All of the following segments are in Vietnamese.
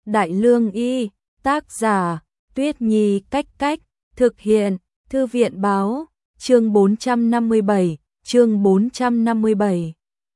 Đại Lương Y, tác giả, Tuyết Nhi Cách Cách, thực hiện, Thư viện Báo, chương 457, chương 457.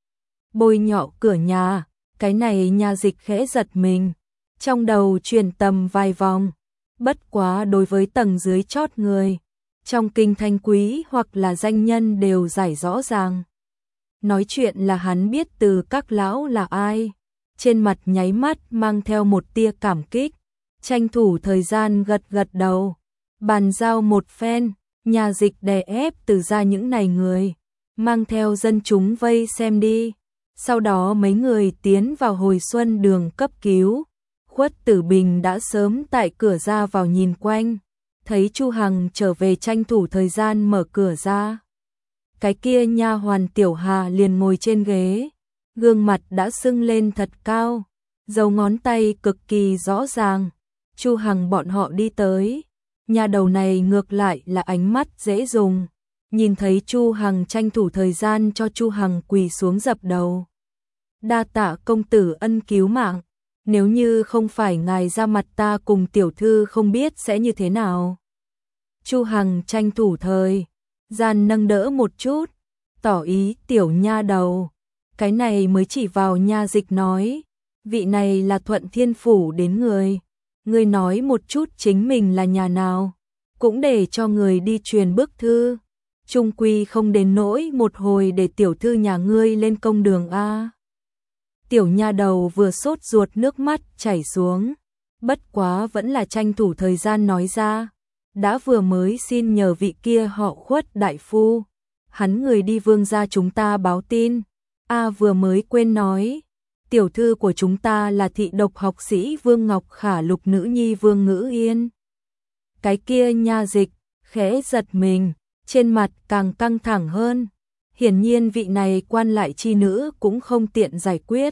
Bôi nhọ cửa nhà, cái này Nha Dịch khẽ giật mình, trong đầu chuyển tầm vài vòng, bất quá đối với tầng dưới chót người, trong kinh thanh quý hoặc là danh nhân đều giải rõ ràng. Nói chuyện là hắn biết từ các lão là ai, trên mặt nháy mắt mang theo một tia cảm kích, tranh thủ thời gian gật gật đầu, bàn giao một phen, Nha Dịch đè ép từ ra những này người, mang theo dân chúng vây xem đi. Sau đó mấy người tiến vào Hồi Xuân đường cấp cứu, Khuất Tử Bình đã sớm tại cửa ra vào nhìn quanh, thấy Chu Hằng trở về tranh thủ thời gian mở cửa ra. Cái kia nha hoàn Tiểu Hà liền ngồi trên ghế, gương mặt đã sưng lên thật cao, dấu ngón tay cực kỳ rõ ràng. Chu Hằng bọn họ đi tới, nhà đầu này ngược lại là ánh mắt dễ dùng, nhìn thấy Chu Hằng tranh thủ thời gian cho Chu Hằng quỳ xuống dập đầu. Đa tạ công tử ân cứu mạng, nếu như không phải ngài ra mặt ta cùng tiểu thư không biết sẽ như thế nào. Chu Hằng tranh thủ thời gian nâng đỡ một chút, tỏ ý tiểu nha đầu, cái này mới chỉ vào Nha Dịch nói, vị này là Thuận Thiên Phủ đến người, ngươi nói một chút chính mình là nhà nào, cũng để cho người đi truyền bức thư, chung quy không đến nỗi một hồi để tiểu thư nhà ngươi lên công đường a. Tiểu nha đầu vừa sốt ruột nước mắt chảy xuống, bất quá vẫn là tranh thủ thời gian nói ra, đã vừa mới xin nhờ vị kia họ Khuất đại phu, hắn người đi Vương gia chúng ta báo tin, vừa mới quên nói, tiểu thư của chúng ta là thị độc học sĩ Vương Ngọc Khả lục nữ nhi Vương Ngữ Yên. Cái kia Nha Dịch khẽ giật mình, trên mặt càng căng thẳng hơn, hiển nhiên vị này quan lại chi nữ cũng không tiện giải quyết.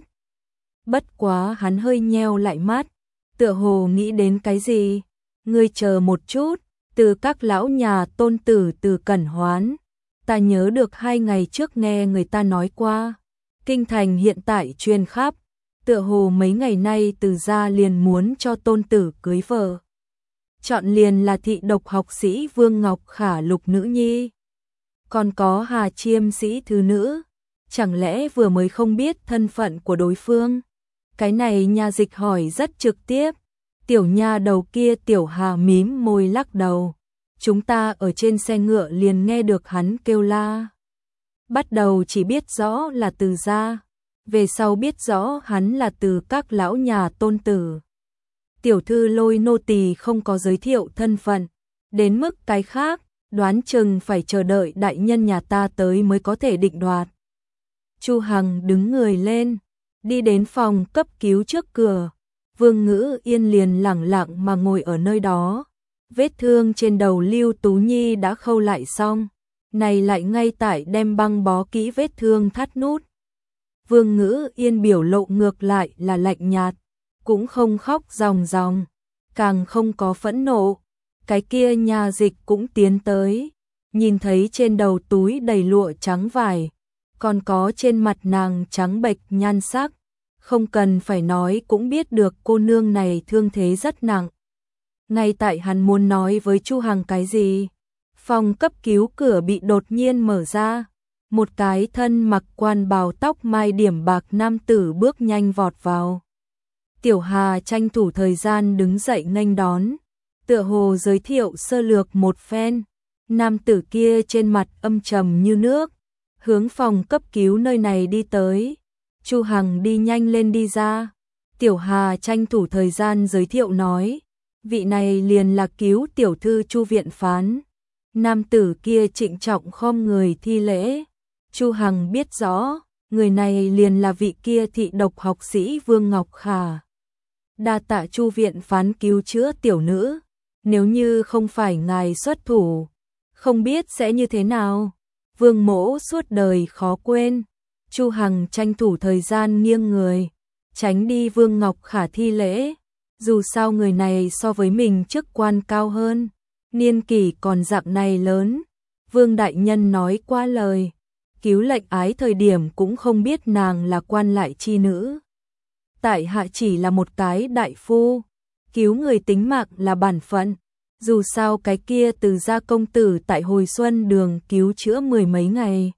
Bất quá hắn hơi nheo lại mắt, tựa hồ nghĩ đến cái gì, ngươi chờ một chút, từ các lão nhà tôn tử từ Cẩn Hoán, ta nhớ được 2 ngày trước nghe người ta nói qua, kinh thành hiện tại truyền khắp, tựa hồ mấy ngày nay từ gia liền muốn cho tôn tử cưới vợ. Chọn liền là thị độc học sĩ Vương Ngọc Khả lục nữ nhi. Còn có Hà Chiêm sĩ thứ nữ, chẳng lẽ vừa mới không biết thân phận của đối phương? Cái này Nha Dịch hỏi rất trực tiếp. Tiểu nha đầu kia Tiểu Hà mím môi lắc đầu. Chúng ta ở trên xe ngựa liền nghe được hắn kêu la. Bắt đầu chỉ biết rõ là từ gia, về sau biết rõ hắn là từ các lão nhà tôn tử. Tiểu thư Lôi nô tỳ không có giới thiệu thân phận, đến mức cái khác, đoán chừng phải chờ đợi đại nhân nhà ta tới mới có thể định đoạt. Chu Hằng đứng người lên, đi đến phòng cấp cứu trước cửa, Vương Ngữ Yên liền lẳng lặng mà ngồi ở nơi đó. Vết thương trên đầu Lưu Tú Nhi đã khâu lại xong, này lại ngay tại đem băng bó kỹ vết thương thắt nút. Vương Ngữ Yên biểu lộ ngược lại là lạnh nhạt, cũng không khóc ròng ròng, càng không có phẫn nộ. Cái kia Nha Dịch cũng tiến tới, nhìn thấy trên đầu túi đầy lụa trắng vải, còn có trên mặt nàng trắng bệch nhan sắc, không cần phải nói cũng biết được cô nương này thương thế rất nặng. Ngay tại hắn muốn nói với Chu Hằng cái gì, phòng cấp cứu cửa bị đột nhiên mở ra, một cái thân mặc quan bào tóc mai điểm bạc nam tử bước nhanh vọt vào. Tiểu Hà tranh thủ thời gian đứng dậy nghênh đón, tựa hồ giới thiệu sơ lược một phen, nam tử kia trên mặt âm trầm như nước, hướng phòng cấp cứu nơi này đi tới. Chu Hằng đi nhanh lên đi ra, Tiểu Hà tranh thủ thời gian giới thiệu nói, vị này liền là cứu tiểu thư Chu viện phán. Nam tử kia trịnh trọng khom người thi lễ, Chu Hằng biết rõ, người này liền là vị kia thị độc học sĩ Vương Ngọc Khả. Đa tạ Chu viện phán cứu chữa tiểu nữ, nếu như không phải ngài xuất thủ, không biết sẽ như thế nào. Vương mỗ suốt đời khó quên. Chu Hằng tranh thủ thời gian nghiêng người, tránh đi Vương Ngọc Khả thi lễ, dù sao người này so với mình chức quan cao hơn, niên kỷ còn dạng này lớn. Vương đại nhân nói qua lời, cứu lệnh ái thời điểm cũng không biết nàng là quan lại chi nữ. tại hạ chỉ là một cái đại phu, cứu người tính mạng là bản phận. Dù sao cái kia Từ gia công tử tại hồi xuân đường cứu chữa mười mấy ngày,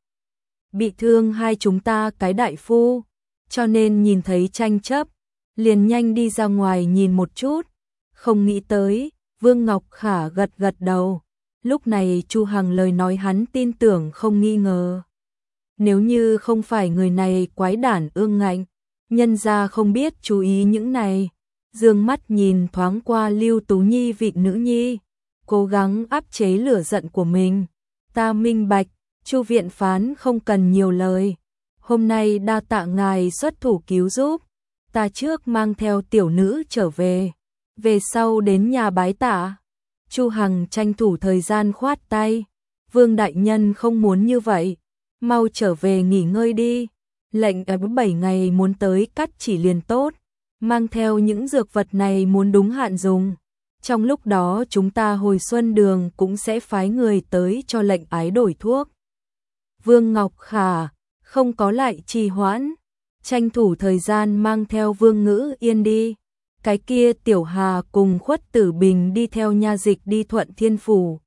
bị thương hai chúng ta cái đại phu, cho nên nhìn thấy tranh chấp, liền nhanh đi ra ngoài nhìn một chút. Không nghĩ tới, Vương Ngọc Khả gật gật đầu. Lúc này Chu Hằng lời nói hắn tin tưởng không nghi ngờ. Nếu như không phải người này quái đản ương ngạnh, nhân gia không biết chú ý những này. Dương mắt nhìn thoáng qua Lưu Tú Nhi vị nữ nhi, cố gắng áp chế lửa giận của mình. Ta minh bạch, Chu viện phán không cần nhiều lời. Hôm nay đa tạ ngài xuất thủ cứu giúp. Ta trước mang theo tiểu nữ trở về. Về sau đến nhà bái tạ. Chu Hằng tranh thủ thời gian khoát tay. Vương đại nhân không muốn như vậy. Mau trở về nghỉ ngơi đi. Lệnh ở 7 ngày muốn tới cắt chỉ liền tốt. Mang theo những dược vật này muốn đúng hạn dùng. Trong lúc đó chúng ta hồi xuân đường cũng sẽ phái người tới cho lệnh ái đổi thuốc. Vương Ngọc Khả không có lại trì hoãn, tranh thủ thời gian mang theo Vương Ngữ Yên đi. Cái kia Tiểu Hà cùng Khuất Tử Bình đi theo nha dịch đi Thuận Thiên Phủ.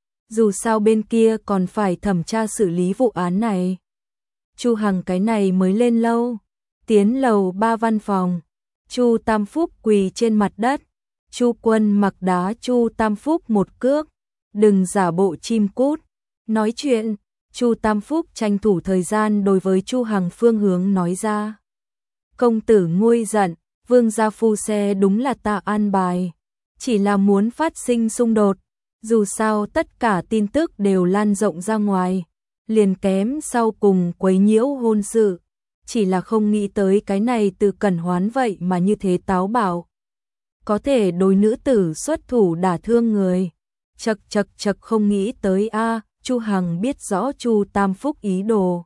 Dù sao bên kia còn phải thẩm tra xử lý vụ án này. Chu Hằng cái này mới lên lâu, tiến lầu 3 văn phòng. Chu Tam Phúc quỳ trên mặt đất. Chu Quân mặc đá Chu Tam Phúc một cước. Đừng giả bộ chim cút. Nói chuyện, Chu Tam Phúc tranh thủ thời gian đối với Chu Hằng phương hướng nói ra. Công tử nguôi giận, Vương gia phu xe đúng là ta an bài. Chỉ là muốn phát sinh xung đột. Dù sao tất cả tin tức đều lan rộng ra ngoài. Liền kém sau cùng quấy nhiễu hôn sự. Chỉ là không nghĩ tới cái này Từ Cẩn Hoán vậy mà như thế táo bạo. Có thể đối nữ tử xuất thủ đả thương người. Chật không nghĩ tới a. Chu Hằng biết rõ Chu Tam Phúc ý đồ.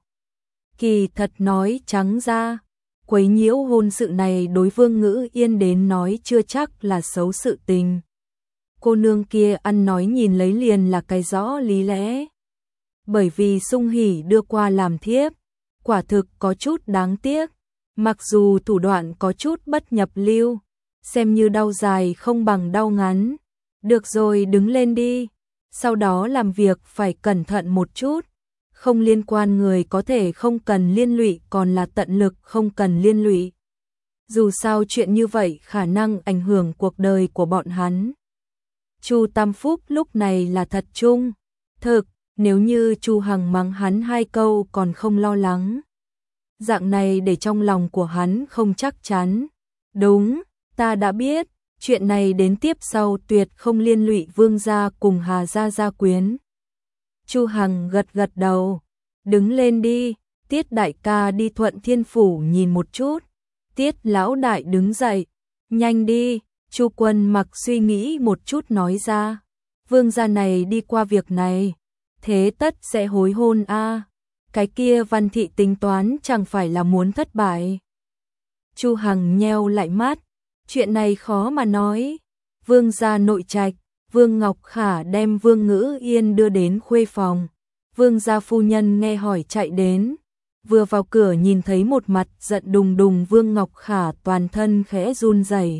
Kỳ thật nói trắng ra, quấy nhiễu hôn sự này đối Vương Ngữ Yên đến nói chưa chắc là xấu sự tình. Cô nương kia ăn nói nhìn lấy liền là cái rõ lý lẽ. Bởi vì Sung Hỉ đưa qua làm thiếp, quả thực có chút đáng tiếc. Mặc dù thủ đoạn có chút bất nhập lưu, xem như đau dài không bằng đau ngắn. Được rồi, đứng lên đi. Sau đó làm việc phải cẩn thận một chút. Không liên quan người có thể không cần liên lụy, còn là tận lực không cần liên lụy. Dù sao chuyện như vậy khả năng ảnh hưởng cuộc đời của bọn hắn. Chu Tam Phúc lúc này là thật trung thực, nếu như Chu Hằng mắng hắn 2 câu còn không lo lắng. Dạng này để trong lòng của hắn không chắc chắn. Đúng, ta đã biết. Chuyện này đến tiếp sau tuyệt không liên lụy Vương gia cùng Hà gia gia quyến. Chu Hằng gật gật đầu. Đứng lên đi, Tiết đại ca đi Thuận Thiên Phủ nhìn một chút. Tiết lão đại đứng dậy. Nhanh đi, Chu Quân mặc suy nghĩ một chút nói ra. Vương gia này đi qua việc này, thế tất sẽ hối hôn a. Cái kia Văn thị tính toán chẳng phải là muốn thất bại. Chu Hằng nheo lại mắt. Chuyện này khó mà nói. Vương gia nội trạch, Vương Ngọc Khả đem Vương Ngữ Yên đưa đến khuê phòng. Vương gia phu nhân nghe hỏi chạy đến. Vừa vào cửa nhìn thấy một mặt giận đùng đùng Vương Ngọc Khả, toàn thân khẽ run rẩy.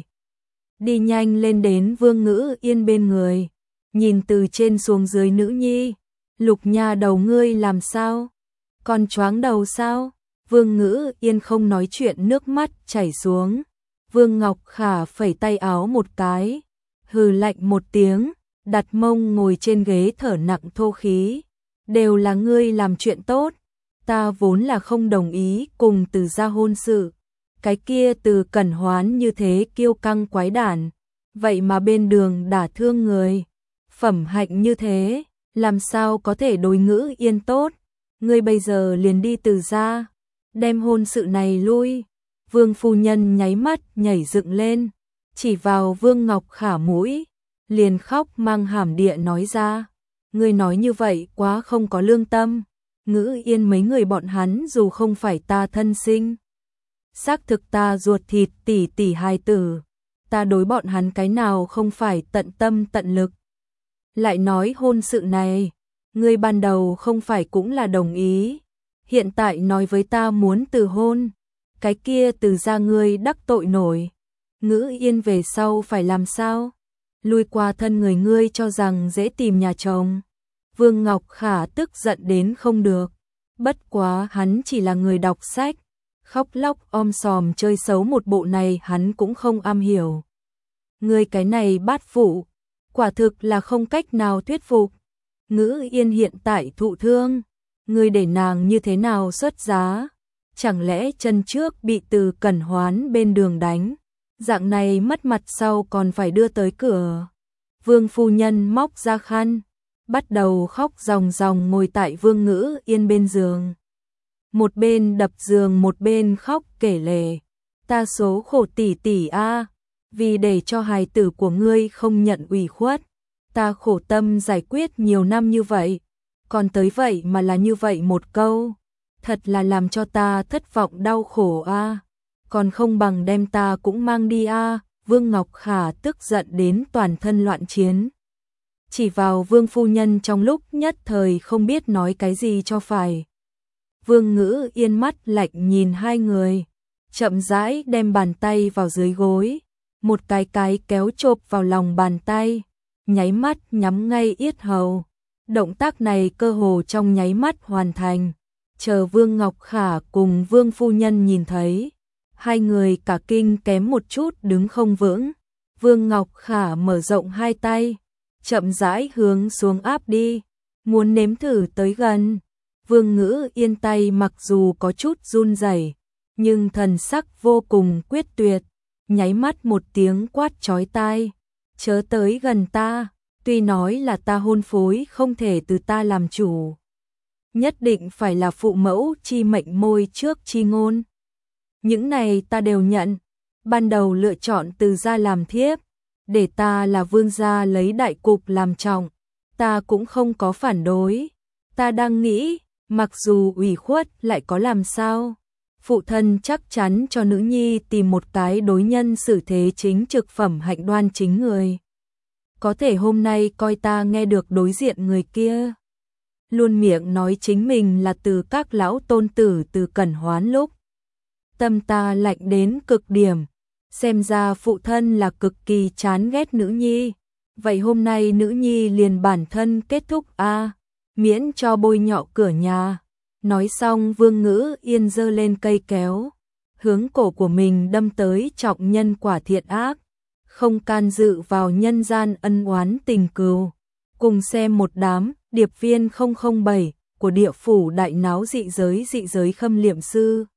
Đi nhanh lên đến Vương Ngữ Yên bên người. Nhìn từ trên xuống dưới nữ nhi. Lục nha đầu ngươi làm sao? Còn choáng đầu sao? Vương Ngữ Yên không nói chuyện, nước mắt chảy xuống. Vương Ngọc Khả phẩy tay áo một cái, hừ lạnh một tiếng, đặt mông ngồi trên ghế thở nặng thô khí. Đều là ngươi làm chuyện tốt, ta vốn là không đồng ý cùng Từ gia hôn sự. Cái kia Từ Cẩn Hoán như thế kiêu căng quái đản, vậy mà bên đường đả thương người. Phẩm hạnh như thế, làm sao có thể đối Ngữ Yên tốt. Ngươi bây giờ liền đi Từ gia, đem hôn sự này lui. Vương phu nhân nháy mắt nhảy dựng lên, chỉ vào Vương Ngọc Khả mũi, liền khóc mang hàm địa nói ra. Ngươi nói như vậy quá không có lương tâm. Ngữ Yên mấy người bọn hắn dù không phải ta thân sinh, xác thực ta ruột thịt tỷ tỷ hài tử, ta đối bọn hắn cái nào không phải tận tâm tận lực. Lại nói hôn sự này, ngươi ban đầu không phải cũng là đồng ý, hiện tại nói với ta muốn từ hôn. cái kia Từ gia ngươi đắc tội nổi. Ngữ Yên về sau phải làm sao? Lui qua thân người ngươi cho rằng dễ tìm nhà chồng. Vương Ngọc Khả tức giận đến không được. Bất quá hắn chỉ là người đọc sách, khóc lóc om sòm chơi xấu một bộ này hắn cũng không am hiểu. Ngươi cái này bát phụ, quả thực là không cách nào thuyết phục. Ngữ Yên hiện tại thụ thương, ngươi để nàng như thế nào xuất giá? Chẳng lẽ chân trước bị Từ Cẩn Hoán bên đường đánh, dạng này mất mặt sau còn phải đưa tới cửa. Vương phu nhân móc ra khăn, bắt đầu khóc ròng ròng ngồi tại Vương Ngữ Yên bên giường. Một bên đập giường một bên khóc kể lể, ta số khổ tỷ tỷ a, vì để cho hài tử của ngươi không nhận ủy khuất, ta khổ tâm giải quyết nhiều năm như vậy, còn tới vậy mà là như vậy một câu, thật là làm cho ta thất vọng đau khổ a, còn không bằng đem ta cũng mang đi a. Vương Ngọc Khả tức giận đến toàn thân loạn chiến, chỉ vào Vương phu nhân trong lúc nhất thời không biết nói cái gì cho phải. Vương Ngữ Yên mắt lạnh nhìn hai người, chậm rãi đem bàn tay vào dưới gối, một cái kéo chộp vào lòng bàn tay, nháy mắt nhắm ngay yết hầu. Động tác này cơ hồ trong nháy mắt hoàn thành, chờ Vương Ngọc Khả cùng Vương phu nhân nhìn thấy, hai người cả kinh kém một chút đứng không vững. Vương Ngọc Khả mở rộng hai tay, chậm rãi hướng xuống áp đi, muốn nếm thử tới gần. Vương Ngữ Yên tay mặc dù có chút run rẩy, nhưng thần sắc vô cùng quyết tuyệt, nháy mắt một tiếng quát chói tai, chớ tới gần ta, tuy nói là ta hôn phối không thể từ ta làm chủ, nhất định phải là phụ mẫu chi mệnh môi trước chi ngôn. Những này ta đều nhận, ban đầu lựa chọn Từ gia làm thiếp, để ta là vương gia lấy đại cục làm trọng, ta cũng không có phản đối, ta đang nghĩ, mặc dù ủy khuất lại có làm sao, phụ thân chắc chắn cho nữ nhi tìm một cái đối nhân xử thế chính trực phẩm hạnh đoan chính người. Có thể hôm nay coi ta nghe được đối diện người kia luôn miệng nói chính mình là Từ các lão tôn tử Từ Cẩn Hoán lúc, tâm ta lạnh đến cực điểm, xem ra phụ thân là cực kỳ chán ghét nữ nhi, vậy hôm nay nữ nhi liền bản thân kết thúc a, miễn cho bôi nhọ cửa nhà. Nói xong Vương Ngữ Yên giơ lên cây kéo, hướng cổ của mình đâm tới trọng nhân quả thiện ác, không can dự vào nhân gian ân oán tình cừu. Cùng xem một đám điệp viên 007 của địa phủ đại náo dị giới khâm liệm sư.